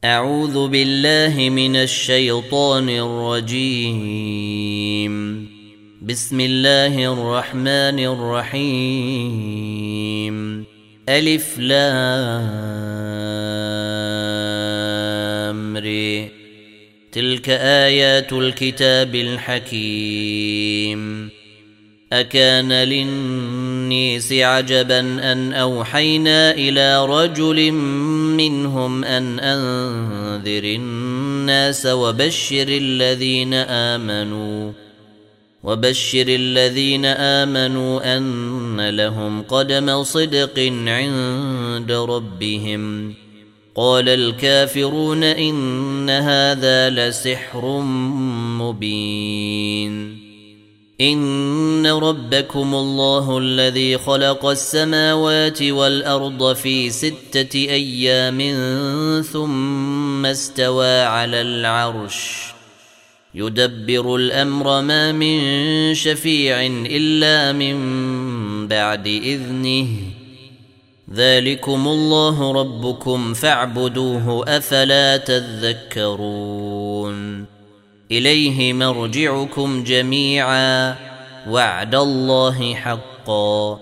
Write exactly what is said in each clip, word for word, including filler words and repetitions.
أعوذ بالله من الشيطان الرجيم. بسم الله الرحمن الرحيم. ألف لام ر. تلك آيات الكتاب الحكيم. أكان للناس عجبا أن أوحينا إلى رجل منهم أن أنذر الناس وبشر الذين آمنوا وبشر الذين آمنوا أن لهم قدم صدق عند ربهم. قال الكافرون إن هذا لسحر مبين. إن ربكم الله الذي خلق السماوات والأرض في ستة أيام ثم استوى على العرش يدبر الأمر ما من شفيع إلا من بعد إذنه. ذلكم الله ربكم فاعبدوه أفلا تذكرون. إليه مرجعكم جميعا وعد الله حقا.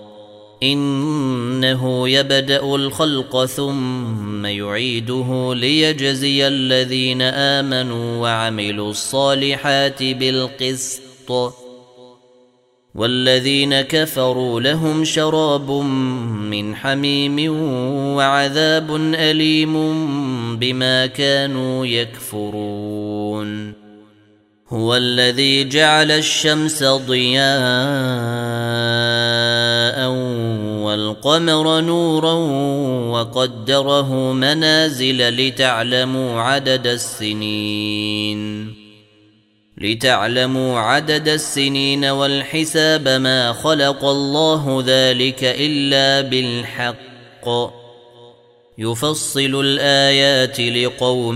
إنه يبدأ الخلق ثم يعيده ليجزي الذين آمنوا وعملوا الصالحات بالقسط والذين كفروا لهم شراب من حميم وعذاب أليم بما كانوا يكفرون. هو الذي جعل الشمس ضياء والقمر نورا وقدره منازل لتعلموا عدد السنين لتعلموا عدد السنين والحساب. ما خلق الله ذلك إلا بالحق يفصل الآيات لقوم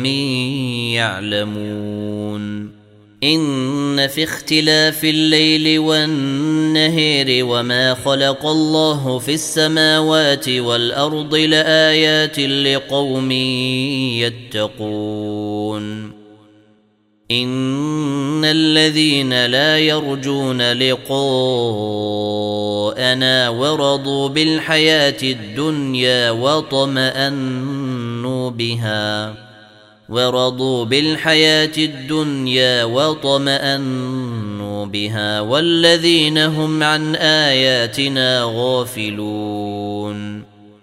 يعلمون. إن في اختلاف الليل والنهار وما خلق الله في السماوات والأرض لآيات لقوم يتقون. إن الذين لا يرجون لقاءنا ورضوا بالحياة الدنيا وطمأنوا بها ورضوا بالحياة الدنيا وطمأنوا بها والذين هم عن آياتنا غافلون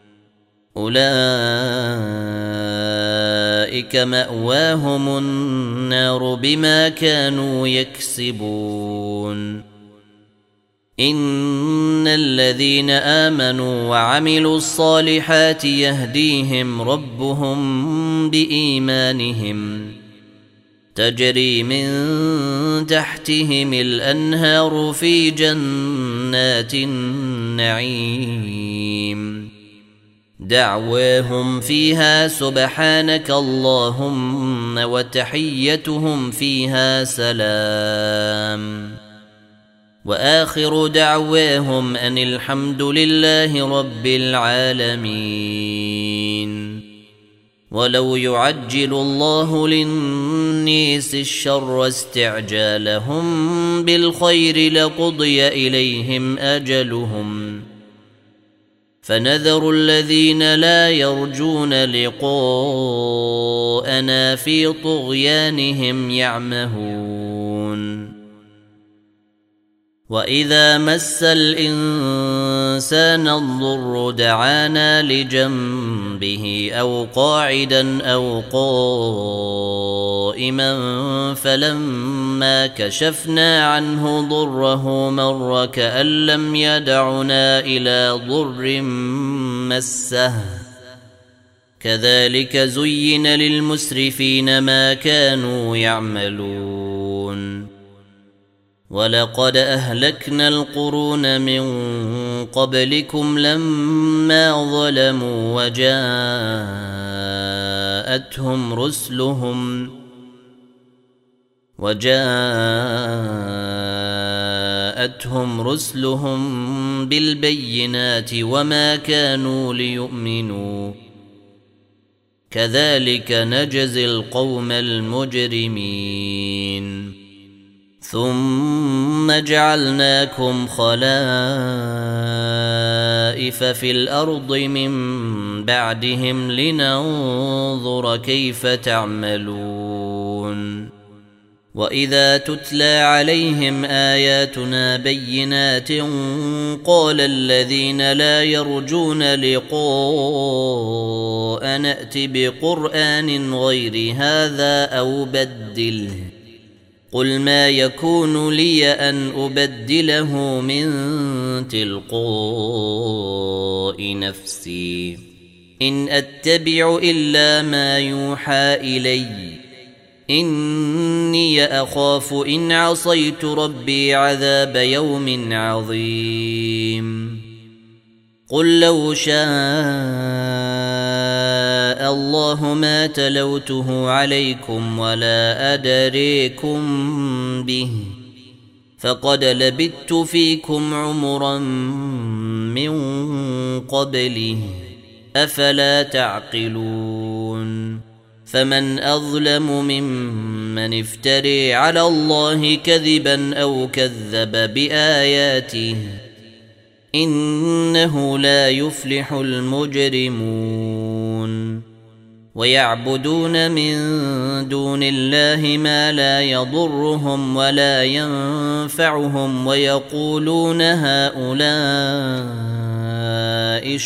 أولئك مأواهم النار بما كانوا يكسبون. إن الذين آمنوا وعملوا الصالحات يهديهم ربهم بإيمانهم تجري من تحتهم الأنهار في جنات النعيم. دعواهم فيها سبحانك اللهم وتحيتهم فيها سلام وآخر دعواهم أن الحمد لله رب العالمين. ولو يعجل الله للناس الشر استعجالهم بالخير لقضي إليهم أجلهم فنذر الذين لا يرجون لقاءنا في طغيانهم يعمهون. وإذا مس الإنسان الضر دعانا لجنبه أو قاعدا أو قائما فلما كشفنا عنه ضره مر كأن لم يدعنا إلى ضر مسه. كذلك زين للمسرفين ما كانوا يعملون. ولقد أهلكنا القرون من قبلكم لما ظلموا وجاءتهم رسلهم وجاءتهم رسلهم بالبينات وما كانوا ليؤمنوا كذلك نجزي القوم المجرمين ثم جعلناكم خلائف في الأرض من بعدهم لننظر كيف تعملون وإذا تتلى عليهم آياتنا بينات قال الذين لا يرجون لقاء نأت بقرآن غير هذا أو بدله قل ما يكون لي أن أبدله من تلقاء نفسي إن أتبع إلا ما يوحى إلي إني أخاف إن عصيت ربي عذاب يوم عظيم قل لو شاء الله ما تلوته عليكم ولا أدريكم به فقد لبثت فيكم عمرا من قبله أفلا تعقلون فمن أظلم ممن افتري على الله كذبا أو كذب بآياته إنه لا يفلح المجرمون ويعبدون من دون الله ما لا يضرهم ولا ينفعهم ويقولون هؤلاء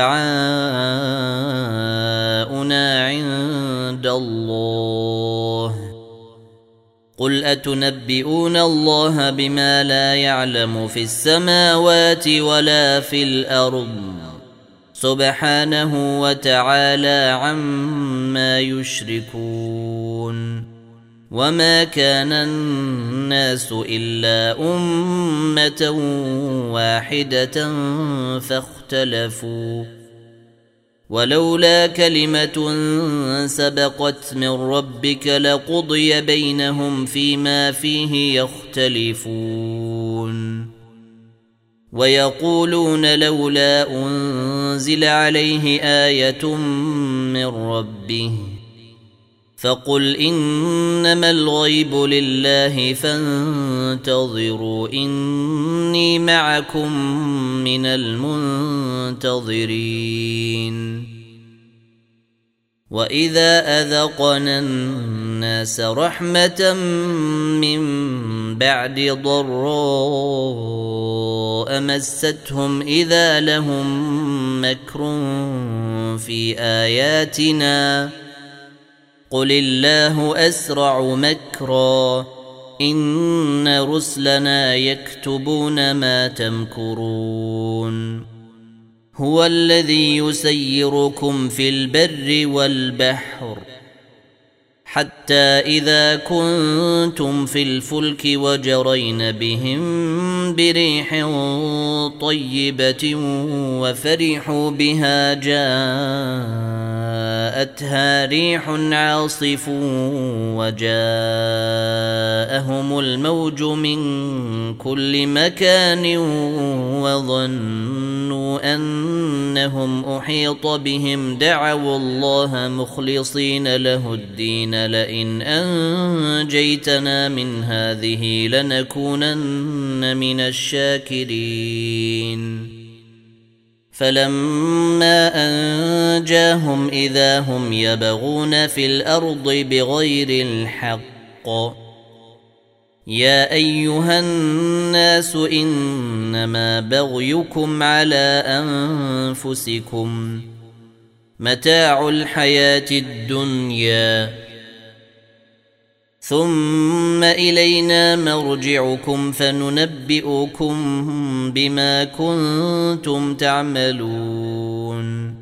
شفعاؤنا عند الله قل أتنبئون الله بما لا يعلم في السماوات ولا في الأرض سبحانه وتعالى عما يشركون وما كان الناس إلا أمة واحدة فاختلفوا ولولا كلمة سبقت من ربك لقضي بينهم فيما فيه يختلفون ويقولون لولا أنزل عليه آية من ربه فقل إنما الغيب لله فانتظروا إني معكم من المنتظرين وإذا أذقنا الناس رحمة من بعد ضراء مستهم إذا لهم مكر في آياتنا قل الله أسرع مكرا إن رسلنا يكتبون ما تمكرون هو الذي يسيركم في البر والبحر حتى إذا كنتم في الفلك وجرين بهم بريح طيبة وفرحوا بها جاءتها ريح عاصف وجاءهم الموج من كل مكان وظنوا أنهم أحيط بهم دعوا الله مخلصين له الدين لئن أنجيتنا من هذه لنكونن من الشاكرين فلما أنجاهم إذا هم يبغون في الأرض بغير الحق يا أيها الناس إنما بغيكم على أنفسكم متاع الحياة الدنيا ثم إلينا مرجعكم فننبئكم بما كنتم تعملون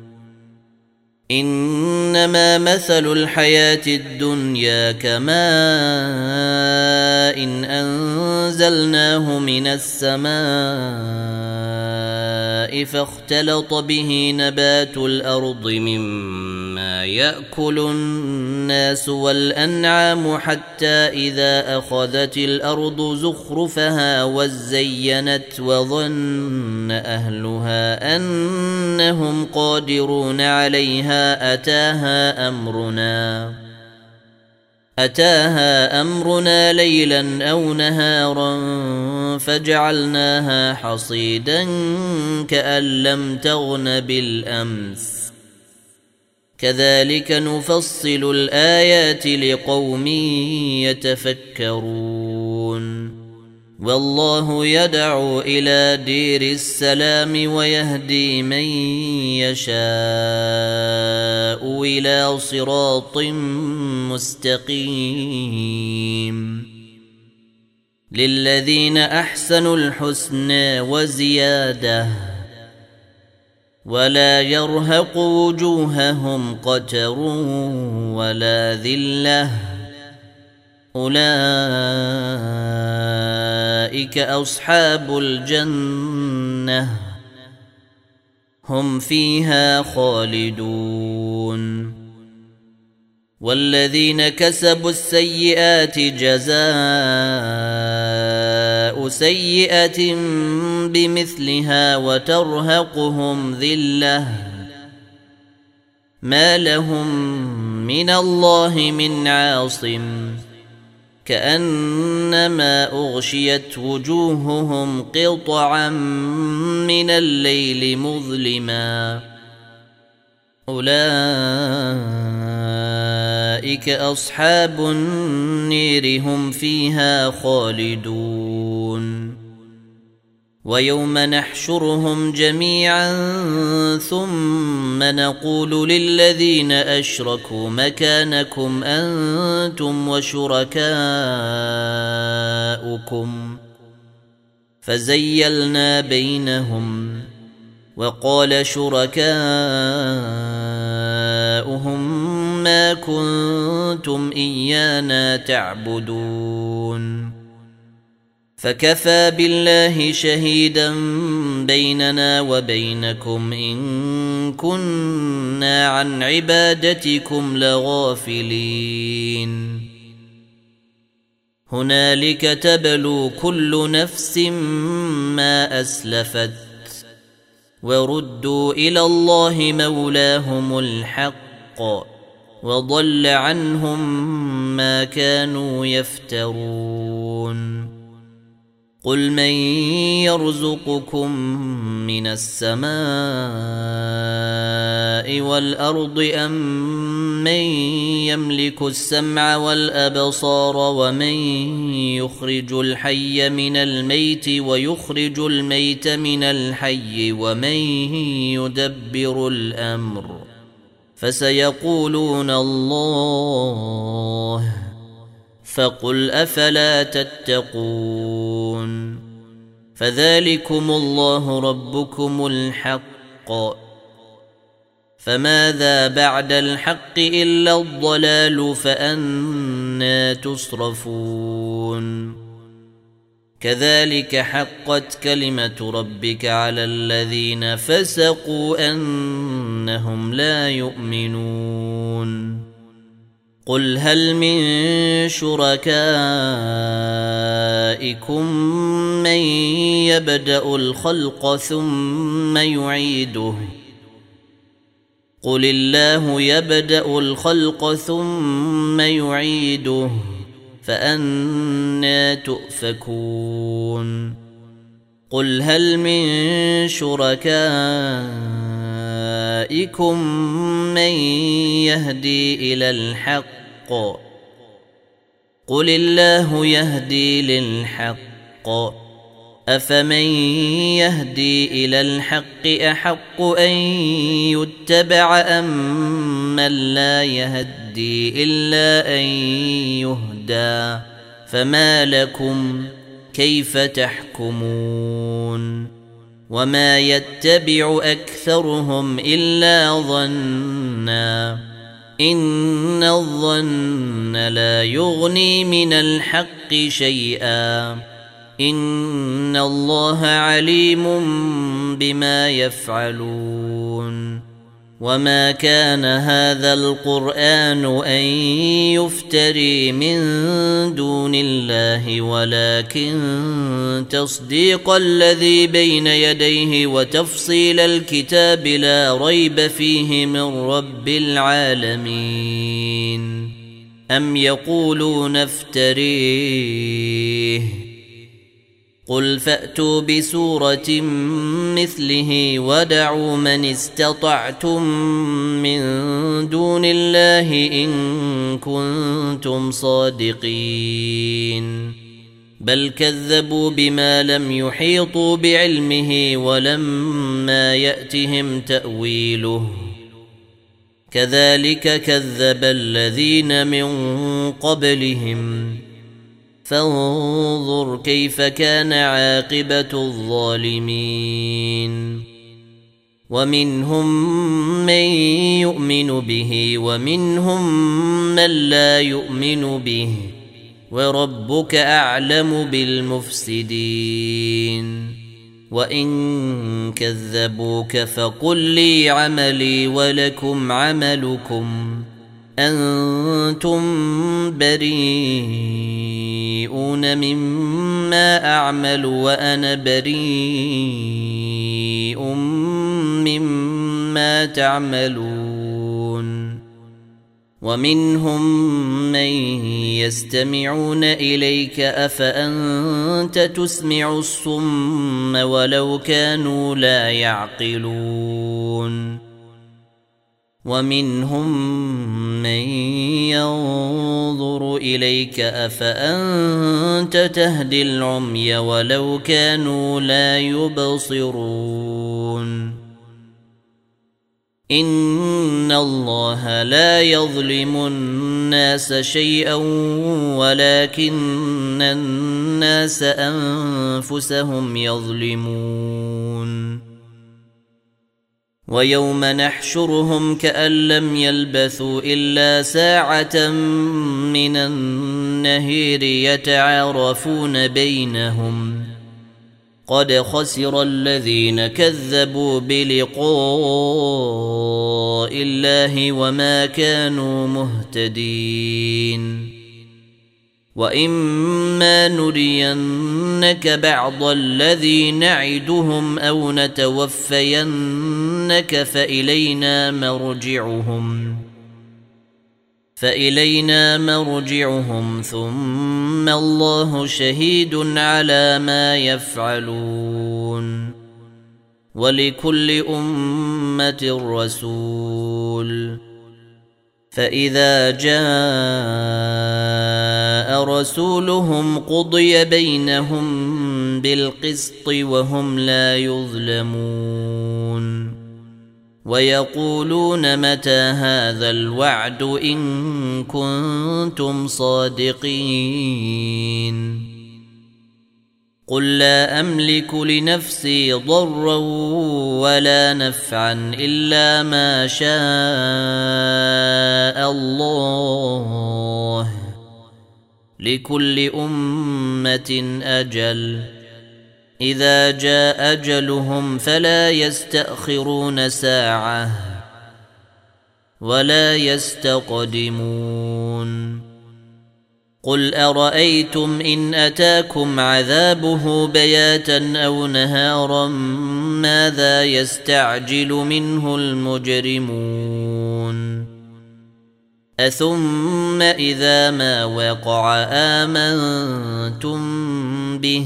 إنما مثل الحياة الدنيا كماء إن أنزلناه من السماء فاختلط به نبات الأرض مما يأكل الناس والأنعام حتى إذا أخذت الأرض زخرفها وزينت وظن أهلها أنهم قادرون عليها أتاها أمرنا أتاها أمرنا ليلا أو نهارا فجعلناها حصيدا كأن لم تغن بالأمس كذلك نفصل الآيات لقوم يتفكرون والله يدعو إلى دير السلام ويهدي من يشاء إلى صراط مستقيم للذين أحسنوا الحسنى وزيادة ولا يرهق وجوههم قتر ولا ذلة أولئك أصحاب الجنة هم فيها خالدون والذين كسبوا السيئات جزاء سيئة بمثلها وترهقهم ذلة ما لهم من الله من عاصم كأنما أغشيت وجوههم قطعا من الليل مظلما أولئك أصحاب النير هم فيها خالدون ويوم نحشرهم جميعا ثم نقول للذين أشركوا مكانكم أنتم وشركاؤكم فزيلنا بينهم وقال شركاؤهم ما كنتم إيانا تعبدون فكفى بالله شهيدا بيننا وبينكم إن كنا عن عبادتكم لغافلين هنالك تبلو كل نفس ما أسلفت وردوا إلى الله مولاهم الحق وضل عنهم ما كانوا يفترون قل من يرزقكم من السماء والأرض أم من يملك السمع والأبصار ومن يخرج الحي من الميت ويخرج الميت من الحي ومن يدبر الأمر فسيقولون الله فقل أفلا تتقون فذلكم الله ربكم الحق فماذا بعد الحق إلا الضلال فأنى تصرفون كذلك حقت كلمة ربك على الذين فسقوا أنهم لا يؤمنون قل هل من شركائكم من يبدأ الخلق ثم يعيده قل الله يبدأ الخلق ثم يعيده فأنى تؤفكون قل هل من شركائكم من يهدي إلى الحق قل الله يهدي للحق أفمن يهدي إلى الحق أحق أن يتبع أم من لا يهدي إلا أن يهدى فما لكم كيف تحكمون وما يتبع أكثرهم إلا ظنا إن الظن لا يغني من الحق شيئا إن الله عليم بما يفعلون وما كان هذا القرآن أن يفتري من دون الله ولكن تصديق الذي بين يديه وتفصيل الكتاب لا ريب فيه من رب العالمين. أم يقولون افتريه قل فأتوا بسورة مثله ودعوا من استطعتم من دون الله إن كنتم صادقين بل كذبوا بما لم يحيطوا بعلمه ولما يأتهم تأويله كذلك كذب الذين من قبلهم فانظر كيف كان عاقبة الظالمين. ومنهم من يؤمن به ومنهم من لا يؤمن به وربك أعلم بالمفسدين. وإن كذبوك فقل لي عملي ولكم عملكم أنتم بريئون مما أعمل وأنا بريء مما تعملون. ومنهم من يستمعون إليك أفأنت تسمع الصم ولو كانوا لا يعقلون. ومنهم من ينظر إليك أفأنت تهدي العمي ولو كانوا لا يبصرون. إن الله لا يظلم الناس شيئا ولكن الناس أنفسهم يظلمون. ويوم نحشرهم كأن لم يلبثوا إلا ساعة من النهير يتعارفون بينهم قد خسر الذين كذبوا بلقاء الله وما كانوا مهتدين. وإما نرينك بعض الذي نعدهم أو نتوفينك فإلينا مرجعهم فإلينا مرجعهم ثم الله شهيد على ما يفعلون. ولكل أمة رسول فإذا جاء رسولهم قضي بينهم بالقسط وهم لا يظلمون. ويقولون متى هذا الوعد إن كنتم صادقين قل لا أملك لنفسي ضرا ولا نفعا إلا ما شاء الله لكل أمة أجل إذا جاء أجلهم فلا يستأخرون ساعة ولا يستقدمون. قل أرأيتم إن أتاكم عذابه بياتا أو نهارا ماذا يستعجل منه المجرمون أثم إذا ما وقع آمنتم به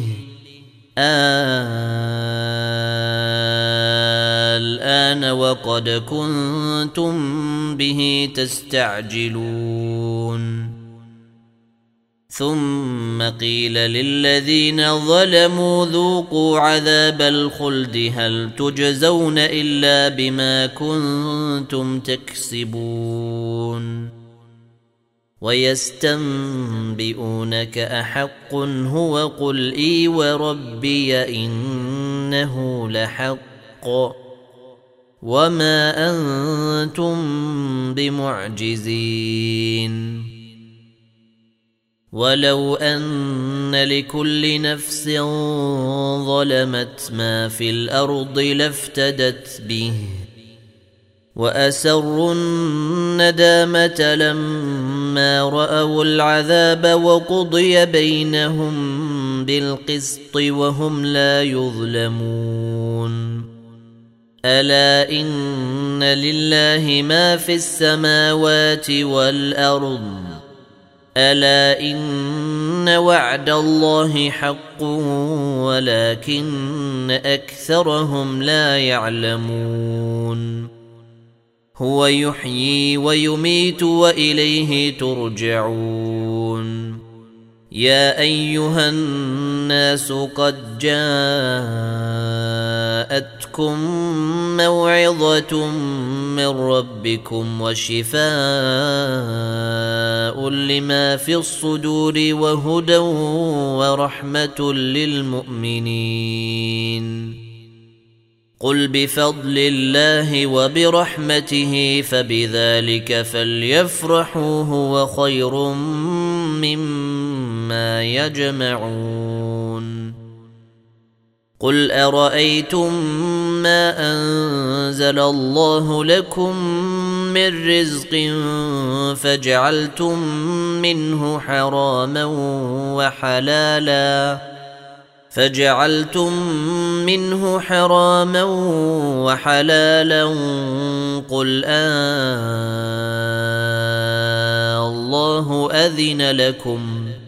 الآن وقد كنتم به تستعجلون. ثم قيل للذين ظلموا ذوقوا عذاب الخلد هل تجزون إلا بما كنتم تكسبون. ويستنبئونك أحق هو قل إي وربي إنه لحق وما أنتم بمعجزين. ولو أن لكل نفس ظلمت ما في الأرض لافتدت به وأسروا الندامة لما رأوا العذاب وقضي بينهم بالقسط وهم لا يظلمون ألا إن لله ما في السماوات والأرض ألا إن وعد الله حق ولكن أكثرهم لا يعلمون هو يحيي ويميت وإليه ترجعون يا أيها الناس قد جاءتكم موعظة من ربكم وشفاء لما في الصدور وهدى ورحمة للمؤمنين قل بفضل الله وبرحمته فبذلك فليفرحوا هو خير مما يجمعون قل أرأيتم ما أنزل الله لكم من رزق فجعلتم منه حراما وحلالا فجعلتم منه حراما وحلالا قل آه الله أذن لكم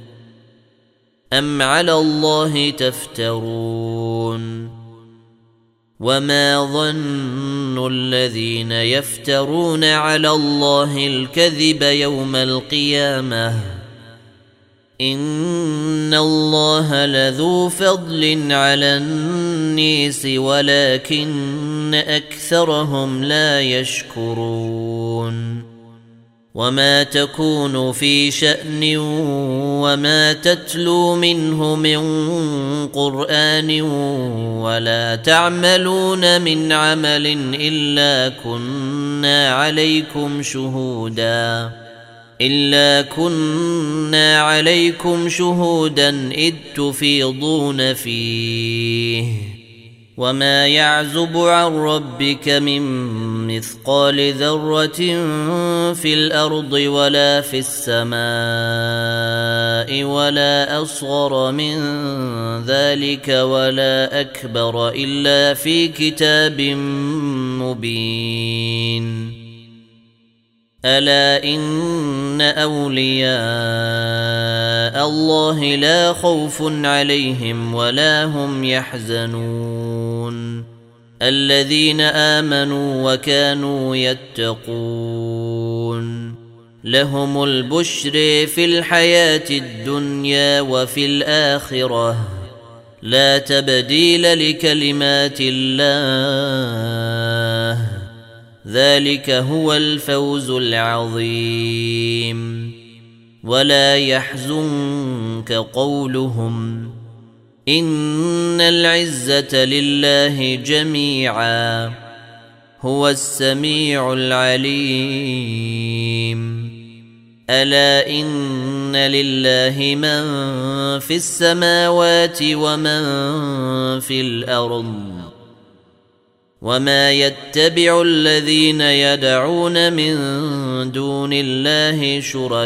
أم على الله تفترون وما ظن الذين يفترون على الله الكذب يوم القيامة إن الله لذو فضل على الناس ولكن أكثرهم لا يشكرون وما تكون في شأن وما تتلو منه من قرآن ولا تعملون من عمل إلا كنا عليكم شهوداً إلا كنا عليكم شهودا إذ تفيضون فيه وما يعزب عن ربك من مثقال ذرة في الأرض ولا في السماء ولا أصغر من ذلك ولا أكبر إلا في كتاب مبين ألا إن أولياء الله لا خوف عليهم ولا هم يحزنون الذين آمنوا وكانوا يتقون لهم البشر في الحياة الدنيا وفي الآخرة لا تبديل لكلمات الله ذلك هو الفوز العظيم ولا يحزنك قولهم إن العزة لله جميعا هو السميع العليم ألا إن لله من في السماوات ومن في الأرض وما يتبع الذين يدعون من دون الله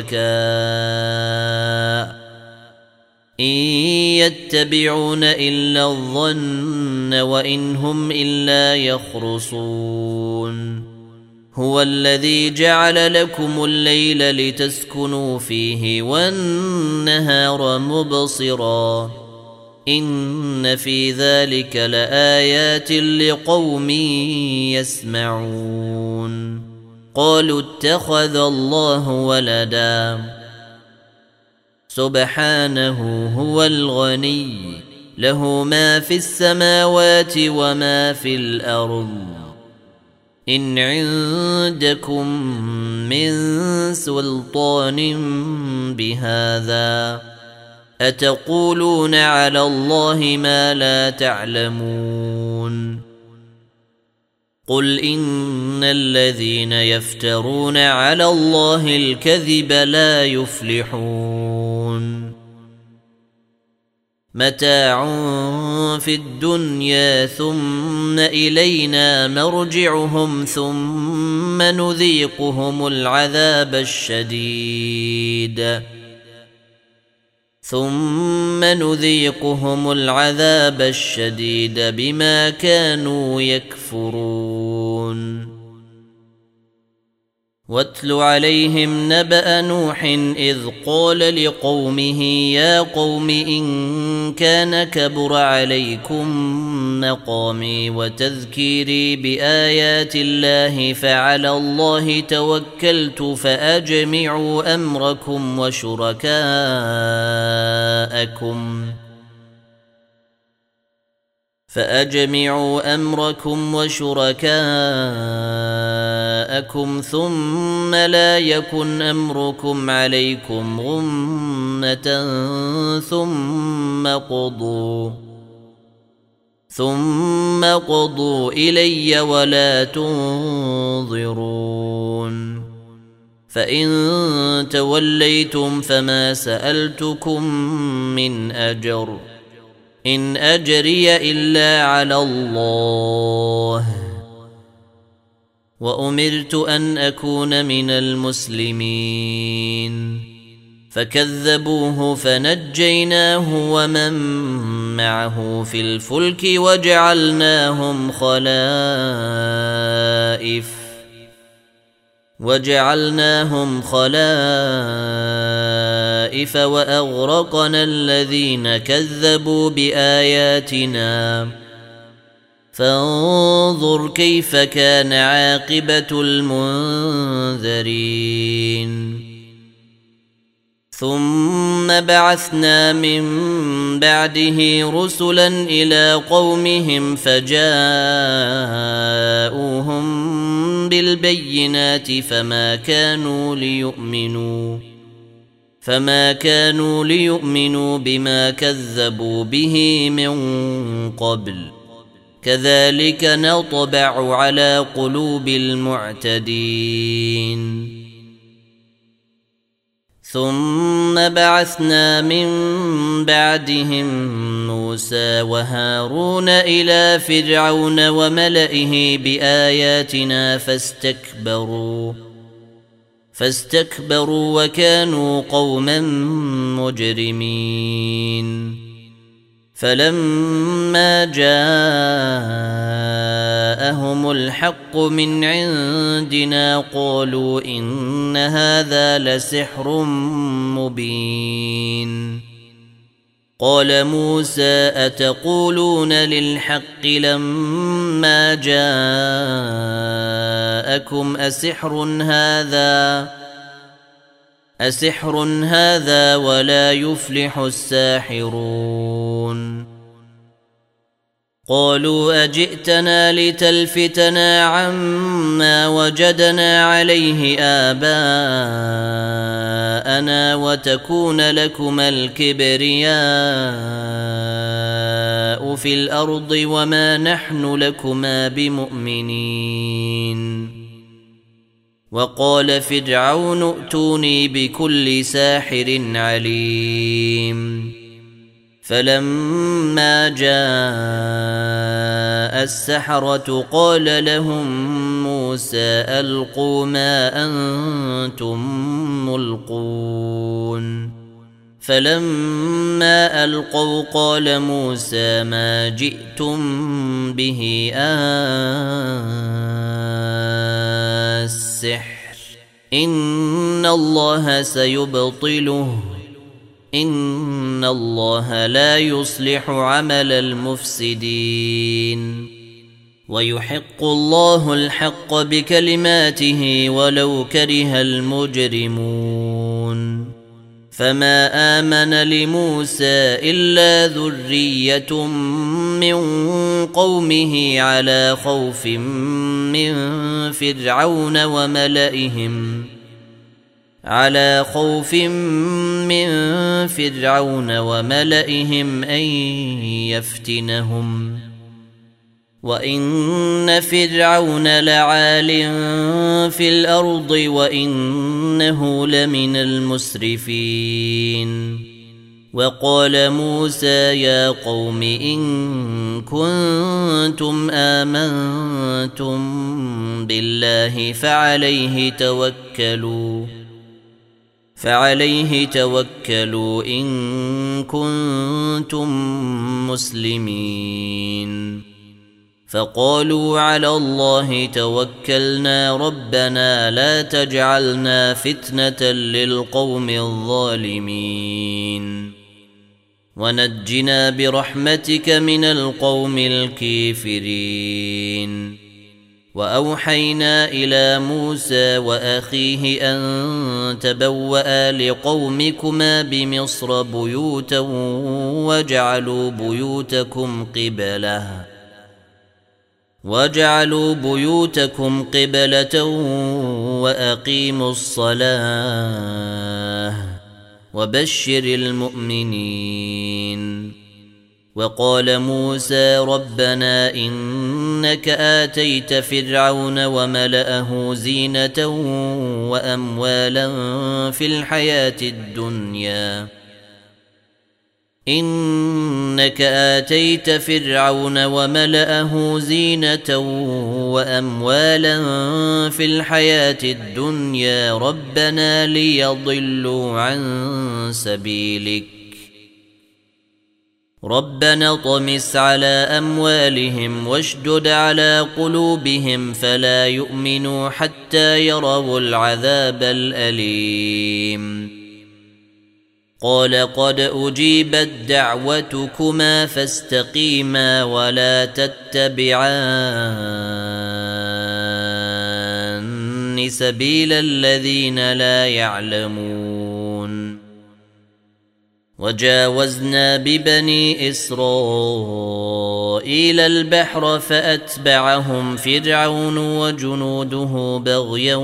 شركاء إن يتبعون إلا الظن وإن هم إلا يخرصون هو الذي جعل لكم الليل لتسكنوا فيه والنهار مبصراً إن في ذلك لآيات لقوم يسمعون قالوا اتخذ الله ولدا سبحانه هو الغني له ما في السماوات وما في الأرض إن عندكم من سلطان بهذا أتقولون على الله ما لا تعلمون قل إن الذين يفترون على الله الكذب لا يفلحون متاع في الدنيا ثم إلينا مرجعهم ثم نذيقهم العذاب الشديد ثم نذيقهم العذاب الشديد بما كانوا يكفرون. واتل عليهم نبأ نوح إذ قال لقومه يا قوم إن كان كبر عليكم مقامي وتذكيري بآيات الله فعلى الله توكلت فأجمعوا أمركم وشركاءكم فأجمعوا أمركم وشركاءكم ثم لا يكن أمركم عليكم غمة ثم قضوا ثم قضوا إلي ولا تنظرون. فإن توليتم فما سألتكم من أجر إن أجري إلا على الله وأمرت أن أكون من المسلمين. فكذبوه فنجيناه ومن معه في الفلك وجعلناهم خلائف وجعلناهم خلائف وأغرقنا الذين كذبوا بآياتنا فانظر كيف كان عاقبة المنذرين. ثم بعثنا من بعده رسلا إلى قومهم فجاءوهم بالبينات فما كانوا ليؤمنوا فما كانوا ليؤمنوا بما كذبوا به من قبل كذلك نطبع على قلوب المعتدين. ثم بعثنا من بعدهم موسى وهارون إلى فرعون وملئه بآياتنا فاستكبروا فاستكبروا وكانوا قوما مجرمين. فلما جاءهم الحق من عندنا قالوا إن هذا لسحر مبين. قال موسى أتقولون للحق لما جاءكم أسحر هذا أسحر هذا ولا يفلح الساحرون. قالوا أجئتنا لتلفتنا عما وجدنا عليه آباءنا وتكون لكما الكبرياء في الأرض وما نحن لكما بمؤمنين. وقال فرعون ائتوني بكل ساحر عليم. فلما جاء السحرة قال لهم موسى ألقوا ما أنتم ملقون. فلما ألقوا قال موسى ما جئتم به السحر إن الله سيبطله إن الله لا يصلح عمل المفسدين. ويحق الله الحق بكلماته ولو كره المجرمون. فما آمن لموسى إلا ذرية من قومه على خوف من فرعون وملئهم على خوف من فرعون وملئهم أن يفتنهم وإن فرعون لعال في الأرض وإنه لمن المسرفين. وقال موسى يا قوم إن كنتم آمنتم بالله فعليه توكلوا فعليه توكلوا إن كنتم مسلمين فقالوا على الله توكلنا ربنا لا تجعلنا فتنة للقوم الظالمين ونجنا برحمتك من القوم الكافرين وأوحينا إلى موسى وأخيه أن تبوأ لقومكما بمصر بيوتا وجعلوا بيوتكم قبلة وجعلوا بيوتكم قبلة وأقيموا الصلاة وبشر المؤمنين وقال موسى ربنا إنك آتيت فرعون وملأه زينة وأموالا في الحياة الدنيا إنك آتيت فرعون وملأه زينة وأموالا في الحياة الدنيا ربنا ليضلوا عن سبيلك ربنا طمس على أموالهم واشدد على قلوبهم فلا يؤمنوا حتى يروا العذاب الأليم قال قد أجيبت دعوتكما فاستقيما ولا تتبعان سبيل الذين لا يعلمون وجاوزنا ببني إسرائيل البحر فأتبعهم فرعون وجنوده بغيا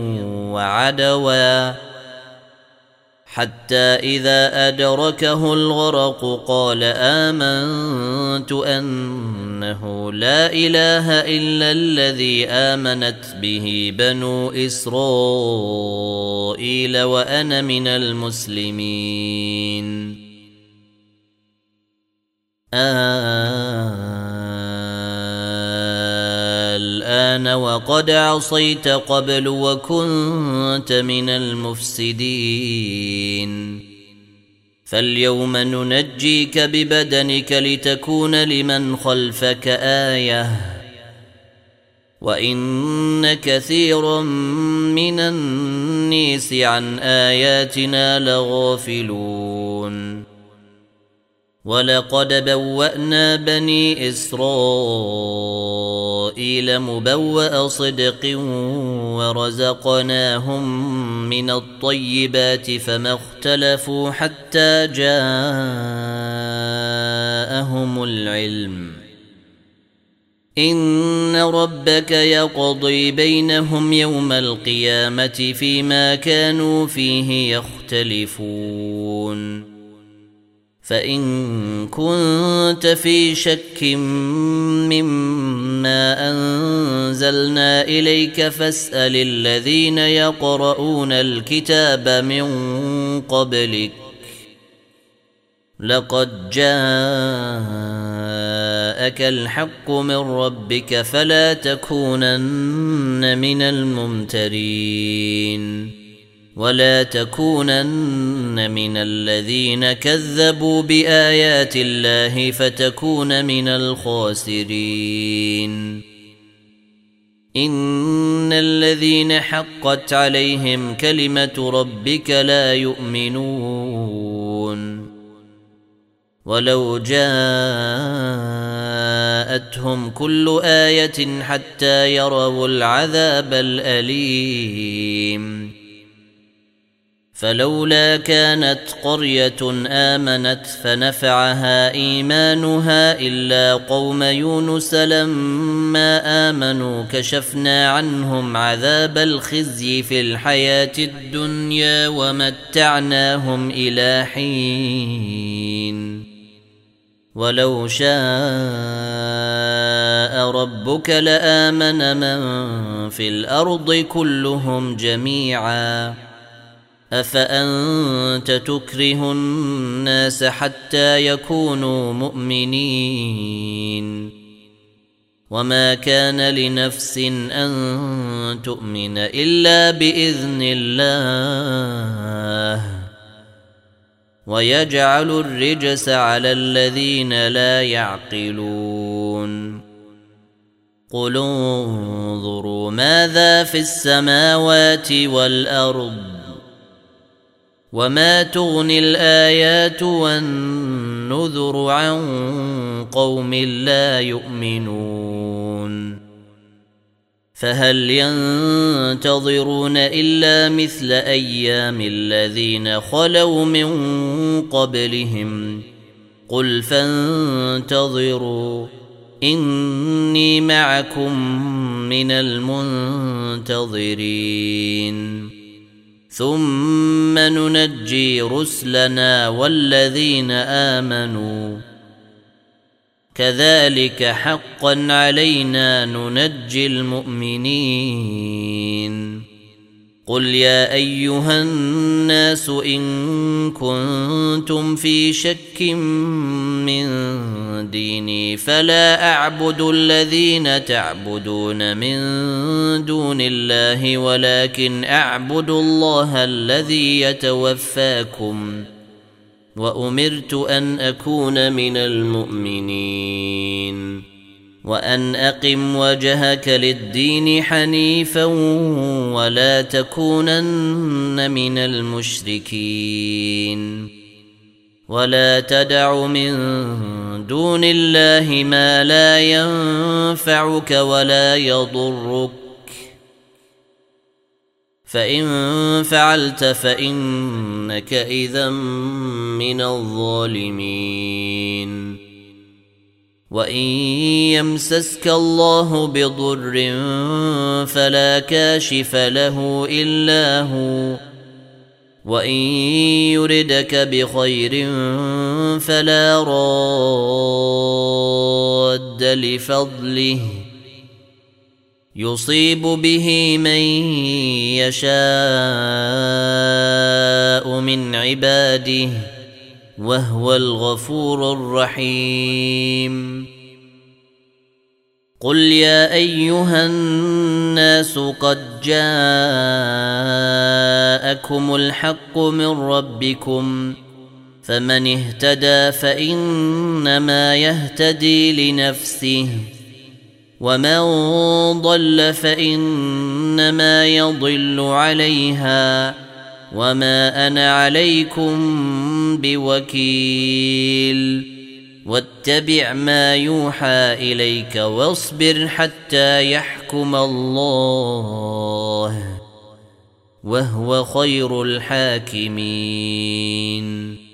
وعدوا حتى إذا أدركه الغرق قال آمنت أنه لا إله إلا الذي آمنت به بنو إسرائيل وأنا من المسلمين الآن وقد عصيت قبل وكنت من المفسدين فاليوم ننجيك ببدنك لتكون لمن خلفك آية وإن كثيرا من الناس عن آياتنا لغافلون ولقد بوأنا بني إسرائيل مبوأ صدق ورزقناهم من الطيبات فما اختلفوا حتى جاءهم العلم إن ربك يقضي بينهم يوم القيامة فيما كانوا فيه يختلفون فإن كنت في شك مما أنزلنا إليك فاسأل الذين يقرؤون الكتاب من قبلك لقد جاءك الحق من ربك فلا تكونن من الممترين ولا تكونن من الذين كذبوا بآيات الله فتكون من الخاسرين إن الذين حقت عليهم كلمة ربك لا يؤمنون ولو جاءتهم كل آية حتى يروا العذاب الأليم فلولا كانت قرية آمنت فنفعها إيمانها إلا قوم يونس لما آمنوا كشفنا عنهم عذاب الخزي في الحياة الدنيا ومتعناهم إلى حين ولو شاء ربك لآمن من في الأرض كلهم جميعا أفأنت تكره الناس حتى يكونوا مؤمنين وما كان لنفس أن تؤمن إلا بإذن الله ويجعل الرجس على الذين لا يعقلون قل انظروا ماذا في السماوات والأرض وما تغني الآيات والنذر عن قوم لا يؤمنون فهل ينتظرون إلا مثل أيام الذين خلوا من قبلهم قل فانتظروا إني معكم من المنتظرين ثم ننجي رسلنا والذين آمنوا كذلك حقا علينا ننجي المؤمنين قل يا أيها الناس إن كنتم في شك من ديني فلا أعبد الذين تعبدون من دون الله ولكن أعبد الله الذي يتوفاكم وأمرت أن أكون من المؤمنين وأن أقم وجهك للدين حنيفا ولا تكونن من المشركين ولا تدع من دون الله ما لا ينفعك ولا يضرك فإن فعلت فإنك إذا من الظالمين وإن يمسسك الله بضر فلا كاشف له إلا هو وإن يردك بخير فلا راد لفضله يصيب به من يشاء من عباده وهو الغفور الرحيم قل يا أيها الناس قد جاءكم الحق من ربكم فمن اهتدى فإنما يهتدي لنفسه ومن ضل فإنما يضل عليها وما أنا عليكم بوكيل واتبع ما يوحى إليك واصبر حتى يحكم الله وهو خير الحاكمين